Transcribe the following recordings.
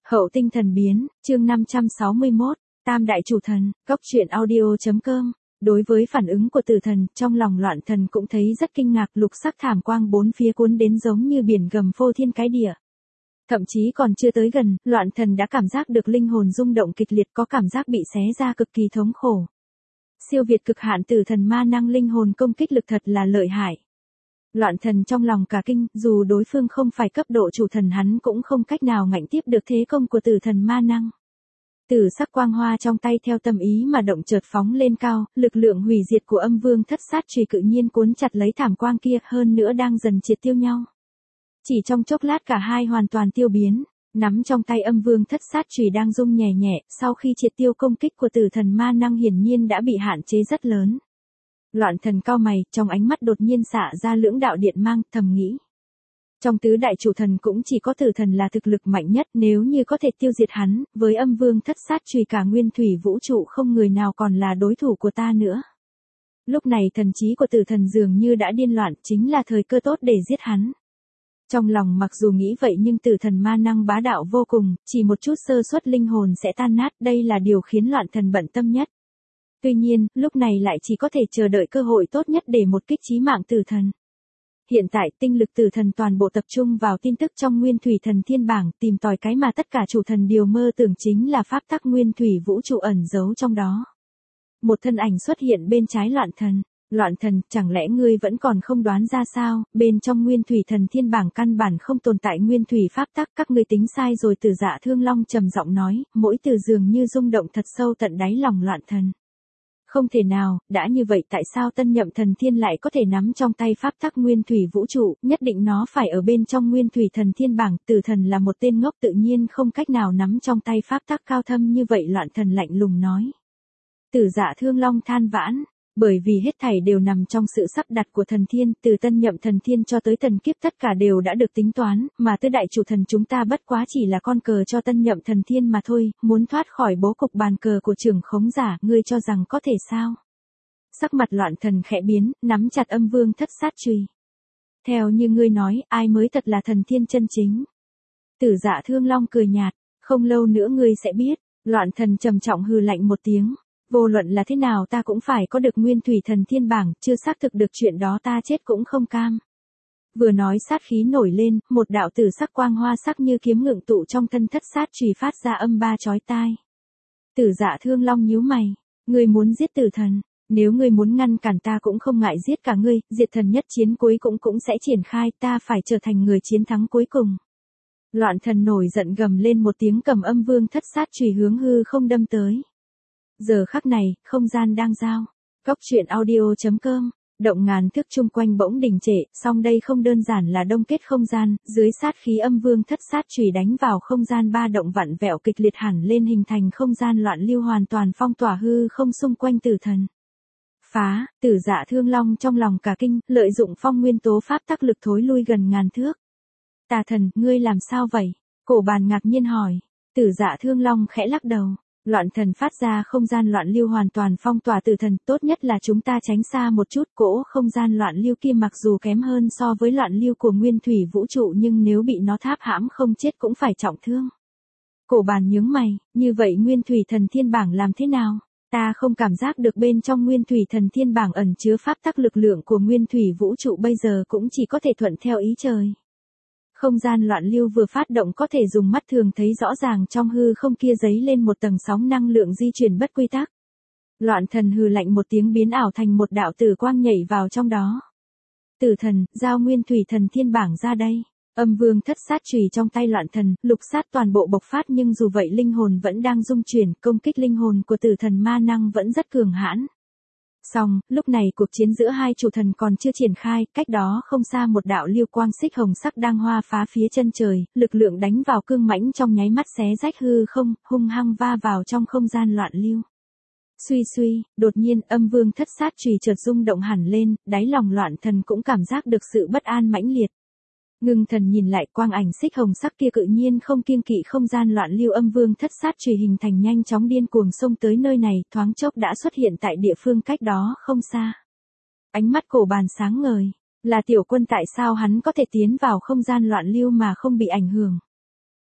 Hậu tinh thần biến, chương 561, Tam đại chủ thần, góc truyện audio.com. Đối với phản ứng của tử thần, trong lòng Loạn Thần cũng thấy rất kinh ngạc, lục sắc thảm quang bốn phía cuốn đến giống như biển gầm phô thiên cái địa. Thậm chí còn chưa tới gần, Loạn Thần đã cảm giác được linh hồn rung động kịch liệt, có cảm giác bị xé ra cực kỳ thống khổ. Siêu việt cực hạn tử thần ma năng linh hồn công kích lực thật là lợi hại. Loạn Thần trong lòng cả kinh, dù đối phương không phải cấp độ chủ thần hắn cũng không cách nào ngạnh tiếp được thế công của tử thần ma năng. Tử sắc quang hoa trong tay theo tâm ý mà động chợt phóng lên cao, lực lượng hủy diệt của âm vương thất sát chùy cự nhiên cuốn chặt lấy thảm quang kia, hơn nữa đang dần triệt tiêu nhau. Chỉ trong chốc lát cả hai hoàn toàn tiêu biến, nắm trong tay âm vương thất sát chùy đang rung nhẹ nhẹ, sau khi triệt tiêu công kích của tử thần ma năng hiển nhiên đã bị hạn chế rất lớn. Loạn Thần cau mày, trong ánh mắt đột nhiên xạ ra lưỡng đạo điện mang, thầm nghĩ. Trong tứ đại chủ thần cũng chỉ có tử thần là thực lực mạnh nhất, nếu như có thể tiêu diệt hắn, với âm vương thất sát chùy cả nguyên thủy vũ trụ không người nào còn là đối thủ của ta nữa. Lúc này thần trí của tử thần dường như đã điên loạn, chính là thời cơ tốt để giết hắn. Trong lòng mặc dù nghĩ vậy nhưng tử thần ma năng bá đạo vô cùng, chỉ một chút sơ suất linh hồn sẽ tan nát, đây là điều khiến Loạn Thần bận tâm nhất. Tuy nhiên, lúc này lại chỉ có thể chờ đợi cơ hội tốt nhất để một kích chí mạng tử thần. Hiện tại tinh lực tử thần toàn bộ tập trung vào tin tức trong nguyên thủy thần thiên bảng, tìm tòi cái mà tất cả chủ thần đều mơ tưởng, chính là pháp tắc nguyên thủy vũ trụ ẩn giấu trong đó. Một thân ảnh xuất hiện bên trái Loạn Thần. Loạn Thần, chẳng lẽ ngươi vẫn còn không đoán ra sao, bên trong nguyên thủy thần thiên bảng căn bản không tồn tại nguyên thủy pháp tắc, các ngươi tính sai rồi. Từ Dạ Thương Long trầm giọng nói, mỗi từ dường như rung động thật sâu tận đáy lòng Loạn Thần. Không thể nào, đã như vậy tại sao tân nhậm thần thiên lại có thể nắm trong tay pháp tắc nguyên thủy vũ trụ, nhất định nó phải ở bên trong nguyên thủy thần thiên bảng. Tử thần là một tên ngốc, tự nhiên không cách nào nắm trong tay pháp tắc cao thâm như vậy. Loạn Thần lạnh lùng nói. Từ Dạ Thương Long than vãn, bởi vì hết thảy đều nằm trong sự sắp đặt của thần thiên, từ tân nhậm thần thiên cho tới tần kiếp tất cả đều đã được tính toán, mà tứ đại chủ thần chúng ta bất quá chỉ là con cờ cho tân nhậm thần thiên mà thôi, muốn thoát khỏi bố cục bàn cờ của trưởng khống giả, ngươi cho rằng có thể sao? Sắc mặt Loạn Thần khẽ biến, nắm chặt âm vương thất sát chùy. Theo như ngươi nói, ai mới thật là thần thiên chân chính? Tử Dạ Thương Long cười nhạt, không lâu nữa ngươi sẽ biết. Loạn Thần trầm trọng hừ lạnh một tiếng. Vô luận là thế nào ta cũng phải có được nguyên thủy thần thiên bảng, chưa xác thực được chuyện đó ta chết cũng không cam. Vừa nói sát khí nổi lên, một đạo tử sắc quang hoa sắc như kiếm ngưng tụ trong thân thất sát chùy phát ra âm ba chói tai. Tử Dạ Thương Long nhíu mày, ngươi muốn giết tử thần, nếu ngươi muốn ngăn cản ta cũng không ngại giết cả ngươi, diệt thần nhất chiến cuối cũng sẽ triển khai, ta phải trở thành người chiến thắng cuối cùng. Loạn Thần nổi giận gầm lên một tiếng, cầm âm vương thất sát chùy hướng hư không đâm tới. Giờ khắc này, không gian đang giao. Góc truyện audio.com. Động ngàn thước chung quanh bỗng đình trệ, song đây không đơn giản là đông kết không gian, dưới sát khí âm vương thất sát chùy đánh vào không gian, ba động vặn vẹo kịch liệt hẳn lên, hình thành không gian loạn lưu hoàn toàn phong tỏa hư không xung quanh tử thần. Phá, Tử Dạ Thương Long trong lòng cả kinh, lợi dụng phong nguyên tố pháp tắc lực thối lui gần ngàn thước. Tà thần, ngươi làm sao vậy? Cổ Bàn ngạc nhiên hỏi. Tử Dạ Thương Long khẽ lắc đầu. Loạn Thần phát ra không gian loạn lưu hoàn toàn phong tỏa tử thần, tốt nhất là chúng ta tránh xa một chút. Cỗ không gian loạn lưu kia mặc dù kém hơn so với loạn lưu của nguyên thủy vũ trụ, nhưng nếu bị nó tháp hãm không chết cũng phải trọng thương. Cổ Bàn nhướng mày, như vậy nguyên thủy thần thiên bảng làm thế nào? Ta không cảm giác được bên trong nguyên thủy thần thiên bảng ẩn chứa pháp tắc, lực lượng của nguyên thủy vũ trụ bây giờ cũng chỉ có thể thuận theo ý trời. Không gian loạn lưu vừa phát động có thể dùng mắt thường thấy rõ ràng, trong hư không kia dấy lên một tầng sóng năng lượng di chuyển bất quy tắc. Loạn Thần hừ lạnh một tiếng, biến ảo thành một đạo tử quang nhảy vào trong đó. Tử thần, giao nguyên thủy thần thiên bảng ra đây. Âm vương thất sát chùy trong tay Loạn Thần, lục sát toàn bộ bộc phát, nhưng dù vậy linh hồn vẫn đang rung chuyển, công kích linh hồn của tử thần ma năng vẫn rất cường hãn. Song, lúc này cuộc chiến giữa hai chủ thần còn chưa triển khai, cách đó không xa một đạo lưu quang xích hồng sắc đang hoa phá phía chân trời, lực lượng đánh vào cương mãnh trong nháy mắt xé rách hư không, hung hăng va vào trong không gian loạn lưu. Suy suy, đột nhiên âm vương thất sát chùy chợt rung động hẳn lên, đáy lòng Loạn Thần cũng cảm giác được sự bất an mãnh liệt. Ngưng thần nhìn lại, quang ảnh xích hồng sắc kia cự nhiên không kiêng kỵ không gian loạn lưu, âm vương thất sát chùy hình thành nhanh chóng điên cuồng xông tới nơi này, thoáng chốc đã xuất hiện tại địa phương cách đó không xa. Ánh mắt Cổ Bàn sáng ngời, là tiểu quân, tại sao hắn có thể tiến vào không gian loạn lưu mà không bị ảnh hưởng?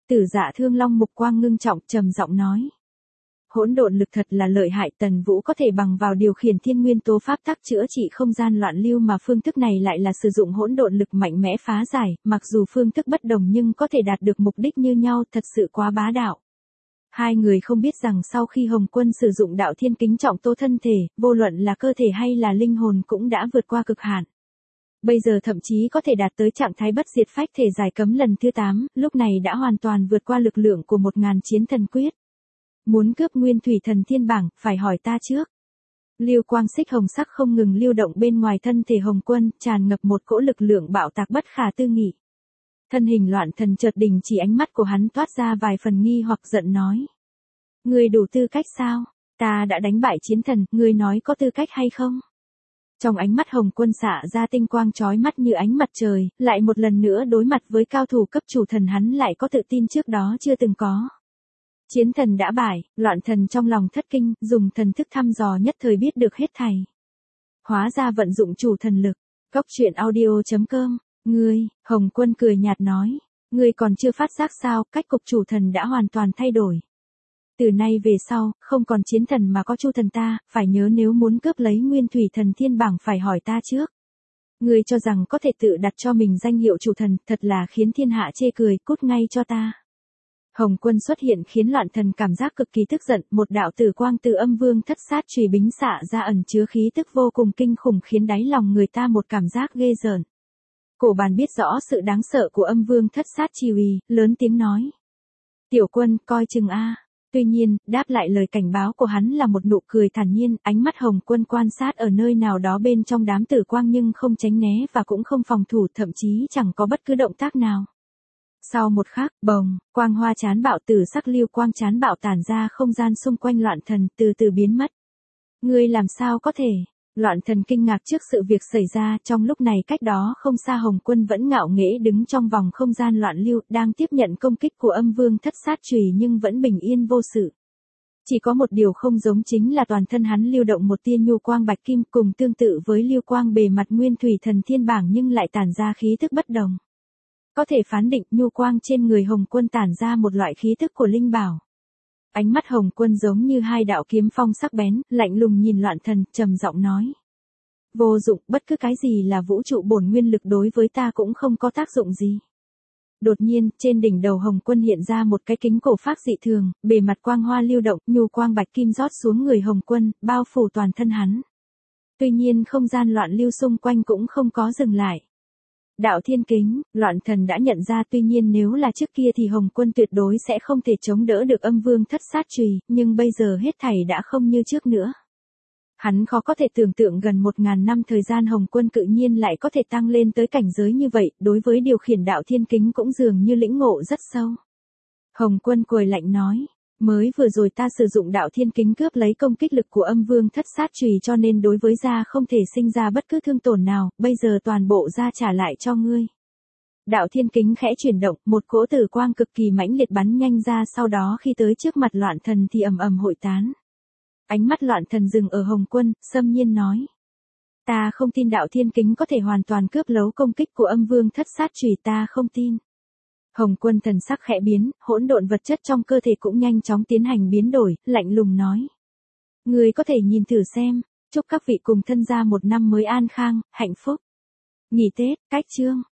Tử Dạ Thương Long mục quang ngưng trọng trầm giọng nói. Hỗn độn lực thật là lợi hại, Tần Vũ có thể bằng vào điều khiển thiên nguyên tố pháp tắc chữa trị không gian loạn lưu mà phương thức này lại là sử dụng hỗn độn lực mạnh mẽ phá giải, mặc dù phương thức bất đồng nhưng có thể đạt được mục đích như nhau, thật sự quá bá đạo. Hai người không biết rằng sau khi Hồng Quân sử dụng đạo thiên kính trọng tô thân thể, vô luận là cơ thể hay là linh hồn cũng đã vượt qua cực hạn. Bây giờ thậm chí có thể đạt tới trạng thái bất diệt phách thể giải cấm lần thứ 8, lúc này đã hoàn toàn vượt qua lực lượng của 1000 chiến thần quyết. Muốn cướp Nguyên Thủy Thần Thiên bảng, phải hỏi ta trước. Lưu quang xích hồng sắc không ngừng lưu động bên ngoài thân thể Hồng Quân, tràn ngập một cỗ lực lượng bạo tạc bất khả tư nghị. Thân hình loạn thần chợt đình chỉ, ánh mắt của hắn toát ra vài phần nghi hoặc giận nói. Ngươi đủ tư cách sao? Ta đã đánh bại chiến thần, ngươi nói có tư cách hay không? Trong ánh mắt Hồng Quân xạ ra tinh quang chói mắt như ánh mặt trời, lại một lần nữa đối mặt với cao thủ cấp chủ thần hắn lại có tự tin trước đó chưa từng có. Chiến thần đã bại, loạn thần trong lòng thất kinh, dùng thần thức thăm dò nhất thời biết được hết thảy. Hóa ra vận dụng chủ thần lực. Cốc truyện audio.com. Ngươi, Hồng Quân cười nhạt nói. Ngươi còn chưa phát giác sao, cách cục chủ thần đã hoàn toàn thay đổi. Từ nay về sau, không còn chiến thần mà có chu thần ta, phải nhớ nếu muốn cướp lấy Nguyên Thủy Thần Thiên bảng phải hỏi ta trước. Ngươi cho rằng có thể tự đặt cho mình danh hiệu chủ thần, thật là khiến thiên hạ chê cười, cút ngay cho ta. Hồng Quân xuất hiện khiến loạn thần cảm giác cực kỳ tức giận, một đạo tử quang từ âm vương thất sát chùy bính xạ ra ẩn chứa khí tức vô cùng kinh khủng khiến đáy lòng người ta một cảm giác ghê rợn. Cổ Bàn biết rõ sự đáng sợ của âm vương thất sát chùy, lớn tiếng nói. Tiểu Quân, coi chừng a. Tuy nhiên, đáp lại lời cảnh báo của hắn là một nụ cười thản nhiên, ánh mắt Hồng Quân quan sát ở nơi nào đó bên trong đám tử quang nhưng không tránh né và cũng không phòng thủ, thậm chí chẳng có bất cứ động tác nào. Sau một khắc, bồng, quang hoa chán bạo tử sắc lưu quang chán bạo tản ra không gian xung quanh loạn thần từ từ biến mất. Ngươi làm sao có thể? Loạn thần kinh ngạc trước sự việc xảy ra, trong lúc này cách đó không xa Hồng Quân vẫn ngạo nghễ đứng trong vòng không gian loạn lưu, đang tiếp nhận công kích của âm vương thất sát chùy nhưng vẫn bình yên vô sự. Chỉ có một điều không giống chính là toàn thân hắn lưu động một tia nhu quang bạch kim cùng tương tự với lưu quang bề mặt Nguyên Thủy Thần Thiên bảng nhưng lại tản ra khí tức bất đồng. Có thể phán định nhu quang trên người Hồng Quân tản ra một loại khí tức của linh bảo. Ánh mắt Hồng Quân giống như hai đạo kiếm phong sắc bén, lạnh lùng nhìn loạn thần, trầm giọng nói. Vô dụng, bất cứ cái gì là vũ trụ bổn nguyên lực đối với ta cũng không có tác dụng gì. Đột nhiên, trên đỉnh đầu Hồng Quân hiện ra một cái kính cổ phác dị thường, bề mặt quang hoa lưu động, nhu quang bạch kim rót xuống người Hồng Quân, bao phủ toàn thân hắn. Tuy nhiên không gian loạn lưu xung quanh cũng không có dừng lại. Đạo thiên kính, loạn thần đã nhận ra, tuy nhiên nếu là trước kia thì Hồng Quân tuyệt đối sẽ không thể chống đỡ được âm vương thất sát chùy, nhưng bây giờ hết thảy đã không như trước nữa. Hắn khó có thể tưởng tượng gần 1000 năm thời gian Hồng Quân tự nhiên lại có thể tăng lên tới cảnh giới như vậy, đối với điều khiển đạo thiên kính cũng dường như lĩnh ngộ rất sâu. Hồng Quân cười lạnh nói. Mới vừa rồi ta sử dụng đạo thiên kính cướp lấy công kích lực của âm vương thất sát chùy cho nên đối với da không thể sinh ra bất cứ thương tổn nào, bây giờ toàn bộ da trả lại cho ngươi. Đạo thiên kính khẽ chuyển động, một cỗ tử quang cực kỳ mãnh liệt bắn nhanh ra, sau đó khi tới trước mặt loạn thần thì ầm ầm hội tán. Ánh mắt loạn thần dừng ở Hồng Quân, xâm nhiên nói. Ta không tin đạo thiên kính có thể hoàn toàn cướp lấy công kích của âm vương thất sát chùy, ta không tin. Hồng Quân thần sắc khẽ biến, hỗn độn vật chất trong cơ thể cũng nhanh chóng tiến hành biến đổi, lạnh lùng nói. Ngươi có thể nhìn thử xem, chúc các vị cùng thân gia một năm mới an khang, hạnh phúc. Nghỉ Tết, cách chương.